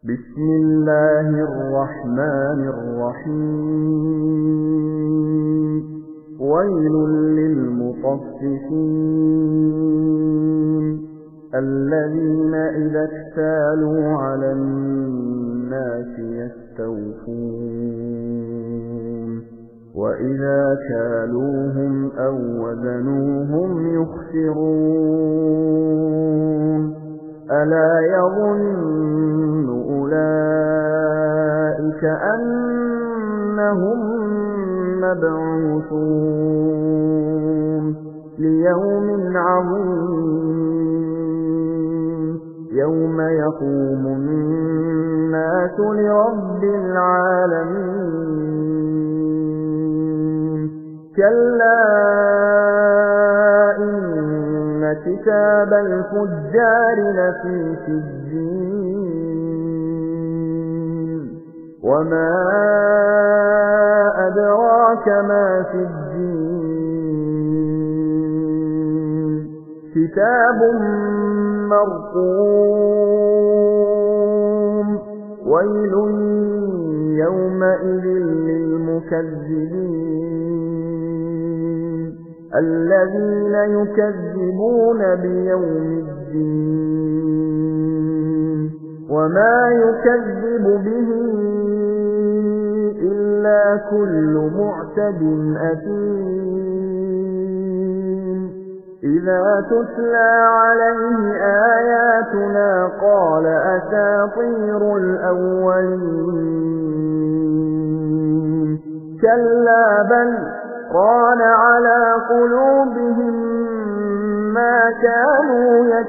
بسم الله الرحمن الرحيم ويل للمطففين الذين إذا اكتالوا على الناس يستوفون وإذا كالوهم أو وزنوهم يخسرون ألا يظن أولئك أنهم مبعوثون ليوم عظيم يوم يقوم الناس لرب العالمين كلا إن كتاب الفجار لفي سجين وما أدراك ما سجين كتاب مرقوم ويل يومئذ للمكذبين الذين يكذبون بيوم الدين وما يكذب به إلا كل معتد أثيم إذا تتلى عليه آياتنا قال أساطير الأولين كلا بل ران على قلوبهم ما كانوا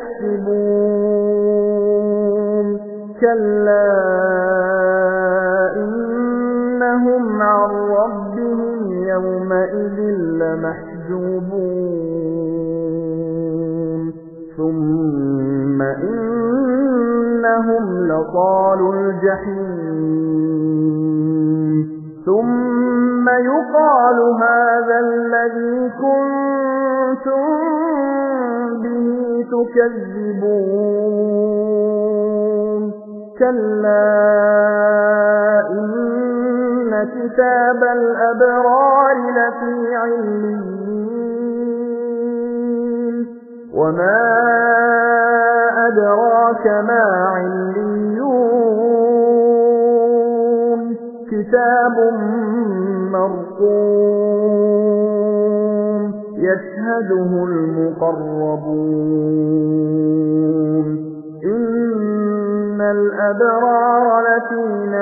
يكسبون كلا إنهم عن ربهم يومئذ لمحجوبون ثم إنهم لصالو الجحيم ثم يقال هذا الذي كنتم به تكذبون كلا إن كتاب الأبرار لفي عليين وما أدراك ما عليون كتاب مرقوم يشهده المقربون إن الأبرار لفي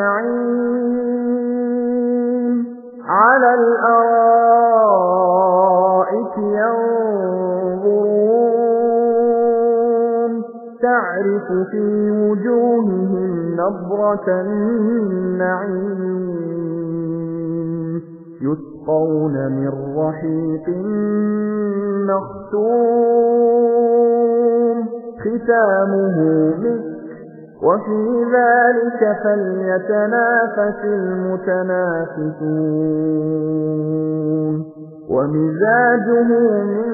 نعيم على الأرائك ينظرون تعرف في وجوههم نضرة النعيم يسقون من رحيق مختوم ختامه مسك وفي ذلك فليتنافس المتنافسون ومزاجه من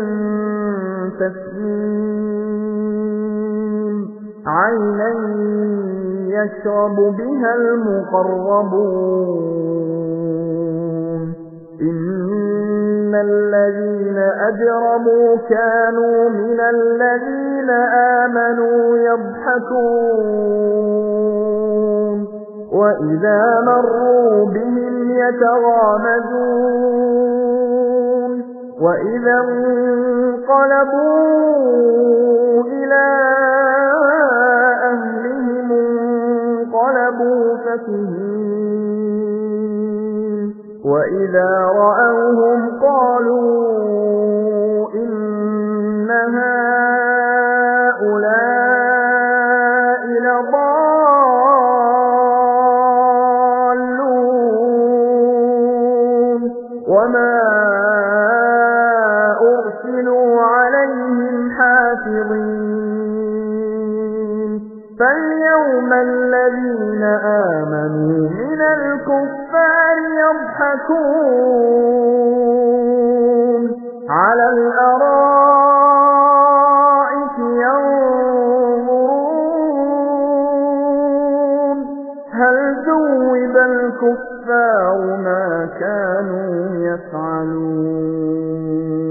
تسنيم عينا يشرب بها المقربون إن الذين أجرموا كانوا من الذين آمنوا يضحكون وإذا مروا بهم يتغامزون وإذا انقلبوا إلى أهلهم انقلبوا فكهين وإذا رأوهم قالوا إن هؤلاء لضالون وما أرسلوا عليهم حافظين فاليوم الذين آمنوا من الكفار يضحكون على الأرائك ينظرون هل ثوب الكفار ما كانوا يفعلون